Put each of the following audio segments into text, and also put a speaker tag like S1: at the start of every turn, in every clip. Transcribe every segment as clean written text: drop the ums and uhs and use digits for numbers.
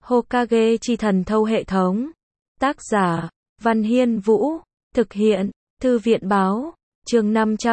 S1: Hokage chi thần thâu hệ thống. Tác giả, Văn Hiên Vũ. Thực hiện, Thư viện báo. Chương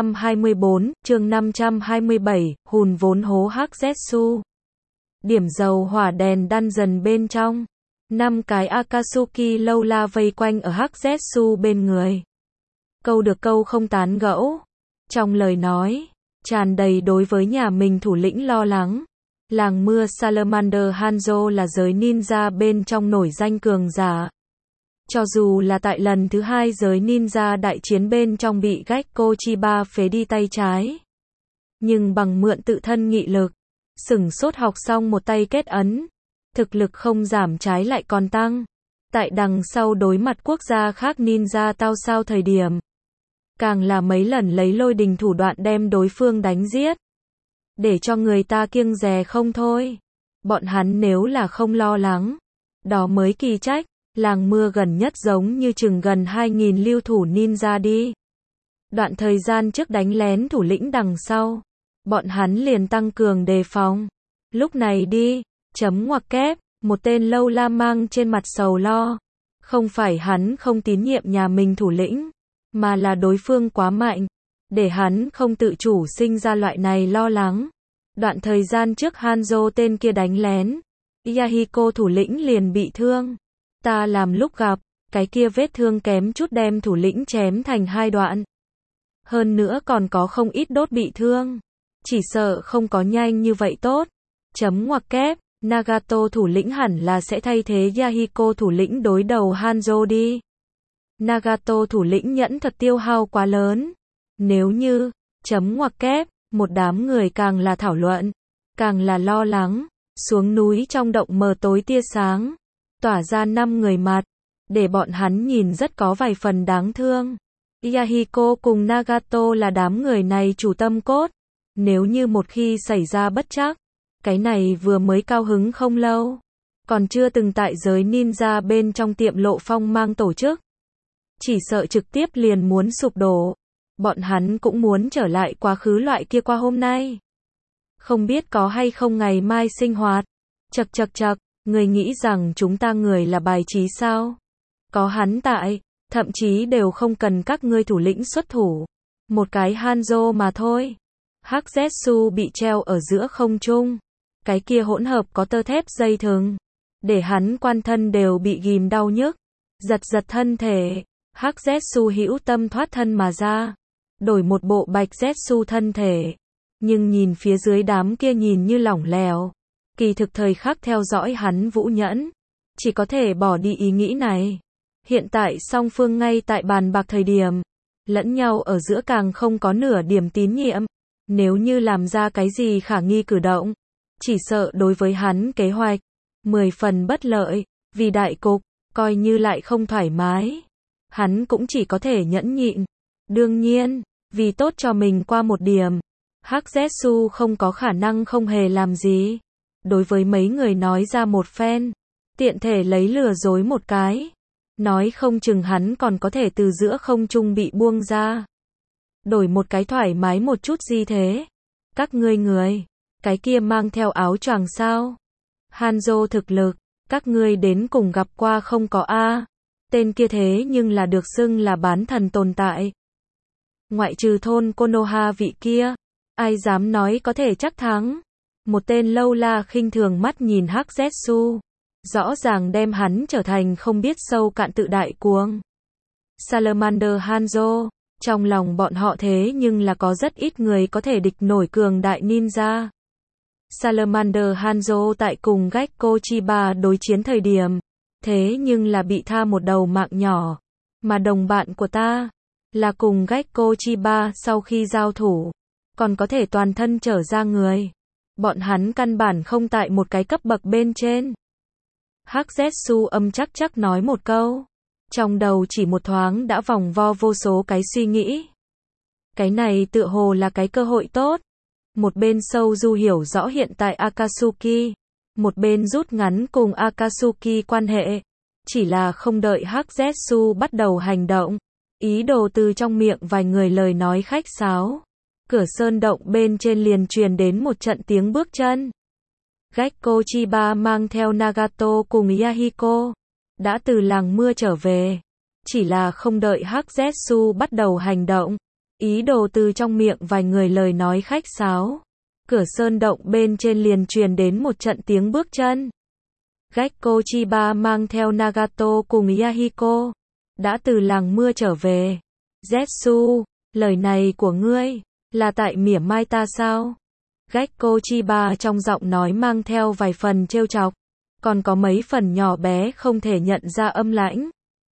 S1: 524, chương 527, hùn vốn hố Hắc Zetsu. Điểm dầu hỏa đèn dungeon bên trong. 5 cái Akatsuki lâu la vây quanh ở Hắc Zetsu bên người. Câu được câu không tán gẫu. Trong lời nói, tràn đầy đối với nhà mình thủ lĩnh lo lắng. Làng mưa Salamander Hanzo là giới ninja bên trong nổi danh cường giả. Cho dù là tại lần thứ 2 giới ninja đại chiến bên trong bị Gekko Chiba phế đi tay trái. Nhưng bằng mượn tự thân nghị lực, sửng sốt học xong một tay kết ấn. Thực lực không giảm trái lại còn tăng. Tại đằng sau đối mặt quốc gia khác ninja tao sao thời điểm. Càng là mấy lần lấy lôi đình thủ đoạn đem đối phương đánh giết. Để cho người ta kiêng dè không thôi. Bọn hắn nếu là không lo lắng. Đó mới kỳ trách. Làng mưa gần nhất giống như chừng gần 2.000 lưu thủ ninja đi. Đoạn thời gian trước đánh lén thủ lĩnh đằng sau. Bọn hắn liền tăng cường đề phòng. Lúc này đi, chấm ngoặc kép, một tên lâu la mang trên mặt sầu lo. Không phải hắn không tín nhiệm nhà mình thủ lĩnh, mà là đối phương quá mạnh. Để hắn không tự chủ sinh ra loại này lo lắng. Đoạn thời gian trước Hanzo tên kia đánh lén. Yahiko thủ lĩnh liền bị thương. Ta làm lúc gặp, cái kia vết thương kém chút đem thủ lĩnh chém thành 2 đoạn. Hơn nữa còn có không ít đốt bị thương. Chỉ sợ không có nhanh như vậy tốt. Chấm ngoặc kép, Nagato thủ lĩnh hẳn là sẽ thay thế Yahiko thủ lĩnh đối đầu Hanzo đi. Nagato thủ lĩnh nhẫn thật tiêu hao quá lớn. Nếu như, chấm ngoặc kép, một đám người càng là thảo luận, càng là lo lắng. Xuống núi trong động mờ tối tia sáng. Tỏa ra 5 người mặt, để bọn hắn nhìn rất có vài phần đáng thương. Yahiko cùng Nagato là đám người này chủ tâm cốt. Nếu như một khi xảy ra bất trắc, cái này vừa mới cao hứng không lâu, còn chưa từng tại giới ninja bên trong tiệm lộ phong mang tổ chức. Chỉ sợ trực tiếp liền muốn sụp đổ. Bọn hắn cũng muốn trở lại quá khứ loại kia qua hôm nay. Không biết có hay không ngày mai sinh hoạt. Chậc. Người nghĩ rằng chúng ta người là bài trí sao? Có hắn tại, thậm chí đều không cần các ngươi thủ lĩnh xuất thủ. Một cái Hanzo mà thôi. Hắc Zetsu bị treo ở giữa không trung. Cái kia hỗn hợp có tơ thép dây thừng. Để hắn quan thân đều bị ghim đau nhức. Giật thân thể. Hắc Zetsu hữu tâm thoát thân mà ra. Đổi một bộ bạch Zetsu thân thể. Nhưng nhìn phía dưới đám kia nhìn như lỏng lẻo. Kỳ thực thời khắc theo dõi hắn Vũ Nhẫn, chỉ có thể bỏ đi ý nghĩ này. Hiện tại song phương ngay tại bàn bạc thời điểm, lẫn nhau ở giữa càng không có nửa điểm tín nhiệm. Nếu như làm ra cái gì khả nghi cử động, chỉ sợ đối với hắn kế hoạch 10 phần bất lợi, vì đại cục, coi như lại không thoải mái. Hắn cũng chỉ có thể nhẫn nhịn. Đương nhiên, vì tốt cho mình qua một điểm, Hắc Zetsu không có khả năng không hề làm gì. Đối với mấy người nói ra một phen, tiện thể lấy lừa dối một cái. Nói không chừng hắn còn có thể từ giữa không trung bị buông ra. Đổi một cái thoải mái một chút gì thế? Các người, cái kia mang theo áo choàng sao? Hanzo thực lực, các ngươi đến cùng gặp qua không có a? Tên kia thế nhưng là được xưng là bán thần tồn tại. Ngoại trừ thôn Konoha vị kia, ai dám nói có thể chắc thắng? Một tên lâu la khinh thường mắt nhìn Hắc Zetsu, rõ ràng đem hắn trở thành không biết sâu cạn tự đại cuồng. Salamander Hanzo, trong lòng bọn họ thế nhưng là có rất ít người có thể địch nổi cường đại ninja. Salamander Hanzo tại cùng Gekko Chiba đối chiến thời điểm, thế nhưng là bị tha một đầu mạng nhỏ, mà đồng bạn của ta là cùng Gekko Chiba sau khi giao thủ, còn có thể toàn thân trở ra người. Bọn hắn căn bản không tại một cái cấp bậc bên trên. Hắc Zetsu âm chắc nói một câu. Trong đầu chỉ một thoáng đã vòng vo vô số cái suy nghĩ. Cái này tựa hồ là cái cơ hội tốt. Một bên sâu du hiểu rõ hiện tại Akatsuki. Một bên rút ngắn cùng Akatsuki quan hệ. Chỉ là không đợi Hắc Zetsu bắt đầu hành động. Ý đồ từ trong miệng vài người lời nói khách sáo. Cửa sơn động bên trên liền truyền đến một trận tiếng bước chân. Gekko Chiba mang theo Nagato cùng Yahiko, đã từ làng mưa trở về. Chỉ là không đợi Hắc Zetsu bắt đầu hành động, ý đồ từ trong miệng vài người lời nói khách sáo. Cửa sơn động bên trên liền truyền đến một trận tiếng bước chân. Gekko Chiba mang theo Nagato cùng Yahiko, đã từ làng mưa trở về. Zetsu, lời này của ngươi, là tại mỉa mai ta sao? Gekko Chiba trong giọng nói mang theo vài phần trêu chọc, còn có mấy phần nhỏ bé không thể nhận ra âm lãnh.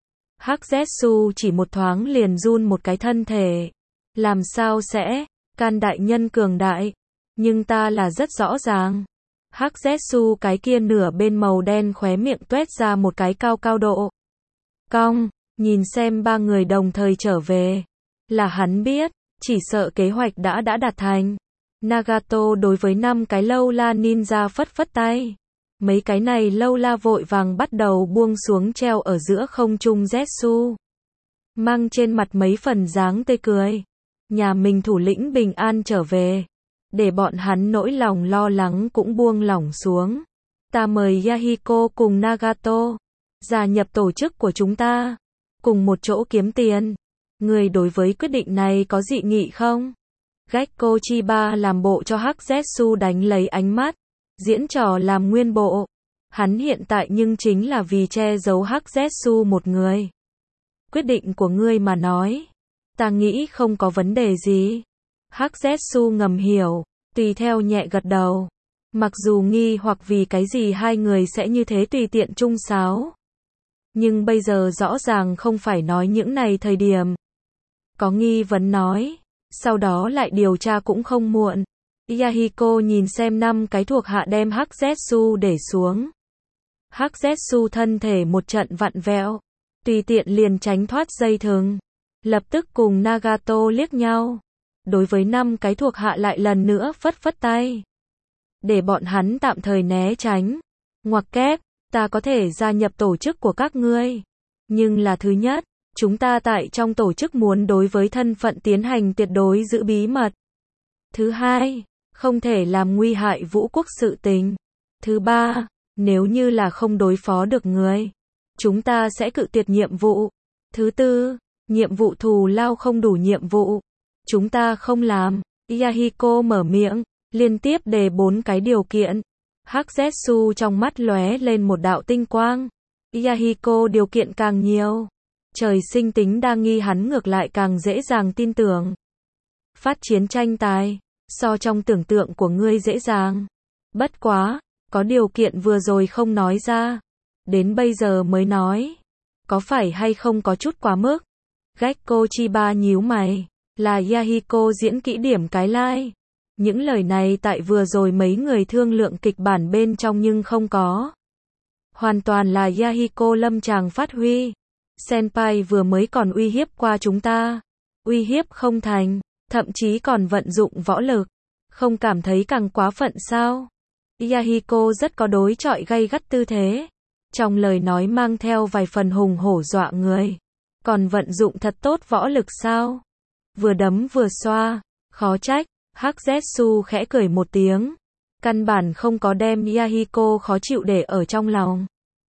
S1: Hắc Zetsu chỉ một thoáng liền run một cái thân thể. Làm sao sẽ, Can đại nhân cường đại, nhưng ta là rất rõ ràng. Hắc Zetsu cái kia nửa bên màu đen khóe miệng tuét ra một cái cao cao độ cong, nhìn xem ba người đồng thời trở về. Là hắn biết, chỉ sợ kế hoạch đã đạt thành. Nagato đối với 5 cái lâu la ninja phất phất tay. Mấy cái này lâu la vội vàng bắt đầu buông xuống treo ở giữa không trung Zetsu. Mang trên mặt mấy phần dáng tươi cười. Nhà mình thủ lĩnh bình an trở về. Để bọn hắn nỗi lòng lo lắng cũng buông lỏng xuống. Ta mời Yahiko cùng Nagato gia nhập tổ chức của chúng ta, cùng một chỗ kiếm tiền. Người đối với quyết định này có dị nghị không? Gekko Chiba làm bộ cho Hắc Zetsu đánh lấy ánh mắt, diễn trò làm nguyên bộ. Hắn hiện tại nhưng chính là vì che giấu Hắc Zetsu một người. Quyết định của ngươi mà nói, ta nghĩ không có vấn đề gì. Hắc Zetsu ngầm hiểu, tùy theo nhẹ gật đầu. Mặc dù nghi hoặc vì cái gì hai người sẽ như thế tùy tiện chung sáo. Nhưng bây giờ rõ ràng không phải nói những này thời điểm. Có nghi vấn nói, sau đó lại điều tra cũng không muộn. Yahiko nhìn xem 5 cái thuộc hạ đem Hắc Zetsu để xuống. Hắc Zetsu thân thể một trận vặn vẹo, tùy tiện liền tránh thoát dây thừng. Lập tức cùng Nagato liếc nhau. Đối với 5 cái thuộc hạ lại lần nữa phất phất tay. Để bọn hắn tạm thời né tránh. Ngoặc kép, ta có thể gia nhập tổ chức của các ngươi. Nhưng là thứ nhất, chúng ta tại trong tổ chức muốn đối với thân phận tiến hành tuyệt đối giữ bí mật. Thứ hai, không thể làm nguy hại vũ quốc sự tình. Thứ ba, nếu như là không đối phó được người, chúng ta sẽ cự tuyệt nhiệm vụ. Thứ tư, nhiệm vụ thù lao không đủ nhiệm vụ, chúng ta không làm. Yahiko mở miệng, liên tiếp đề 4 cái điều kiện. Hắc Zetsu trong mắt lóe lên một đạo tinh quang. Yahiko điều kiện càng nhiều, trời sinh tính đa nghi hắn ngược lại càng dễ dàng tin tưởng. Phát chiến tranh tài, so trong tưởng tượng của ngươi dễ dàng. Bất quá, có điều kiện vừa rồi không nói ra, đến bây giờ mới nói. Có phải hay không có chút quá mức? Gekko Chiba nhíu mày, là Yahiko diễn kỹ điểm cái lai. Những lời này tại vừa rồi mấy người thương lượng kịch bản bên trong nhưng không có. Hoàn toàn là Yahiko lâm tràng phát huy. Senpai vừa mới còn uy hiếp qua chúng ta. Uy hiếp không thành, thậm chí còn vận dụng võ lực. Không cảm thấy càng quá phận sao? Yahiko rất có đối chọi gay gắt tư thế. Trong lời nói mang theo vài phần hùng hổ dọa người. Còn vận dụng thật tốt võ lực sao? Vừa đấm vừa xoa, khó trách. Hắc Zetsu khẽ cười một tiếng. Căn bản không có đem Yahiko khó chịu để ở trong lòng.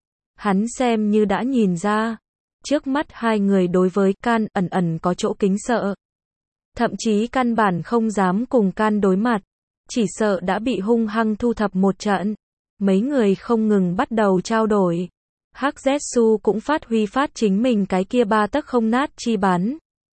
S1: Hắn xem như đã nhìn ra. Trước mắt hai người đối với Can ẩn có chỗ kính sợ. Thậm chí căn bản không dám cùng Can đối mặt. Chỉ sợ đã bị hung hăng thu thập một trận. Mấy người không ngừng bắt đầu trao đổi. Hắc Zetsu cũng phát huy chính mình cái kia 3 tấc không nát chi bắn.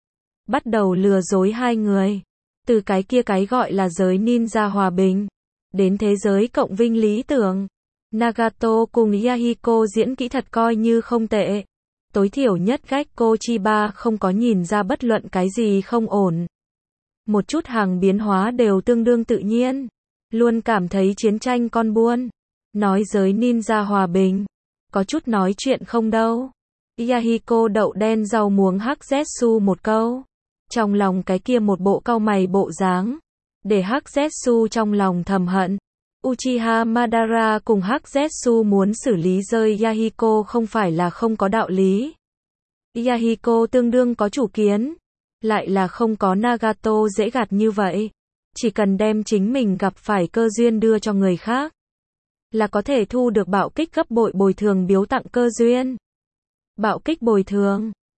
S1: Bắt đầu lừa dối hai người. Từ cái kia cái gọi là giới ninja hòa bình, đến thế giới cộng vinh lý tưởng. Nagato cùng Yahiko diễn kỹ thật coi như không tệ. Tối thiểu nhất Gekko Chiba không có nhìn ra bất luận cái gì không ổn. Một chút hàng biến hóa đều tương đương tự nhiên. Luôn cảm thấy chiến tranh con buôn. Nói giới ninja hòa bình. Có chút nói chuyện không đâu. Yahiko đậu đen rau muống Hắc Zetsu một câu. Trong lòng cái kia một bộ cau mày bộ dáng. Để Hắc Zetsu trong lòng thầm hận. Uchiha Madara cùng Hắc Zetsu muốn xử lý rơi Yahiko không phải là không có đạo lý. Yahiko tương đương có chủ kiến. Lại là không có Nagato dễ gạt như vậy. Chỉ cần đem chính mình gặp phải cơ duyên đưa cho người khác. là có thể thu được bạo kích gấp bội bồi thường biếu tặng cơ duyên. Bạo kích bồi thường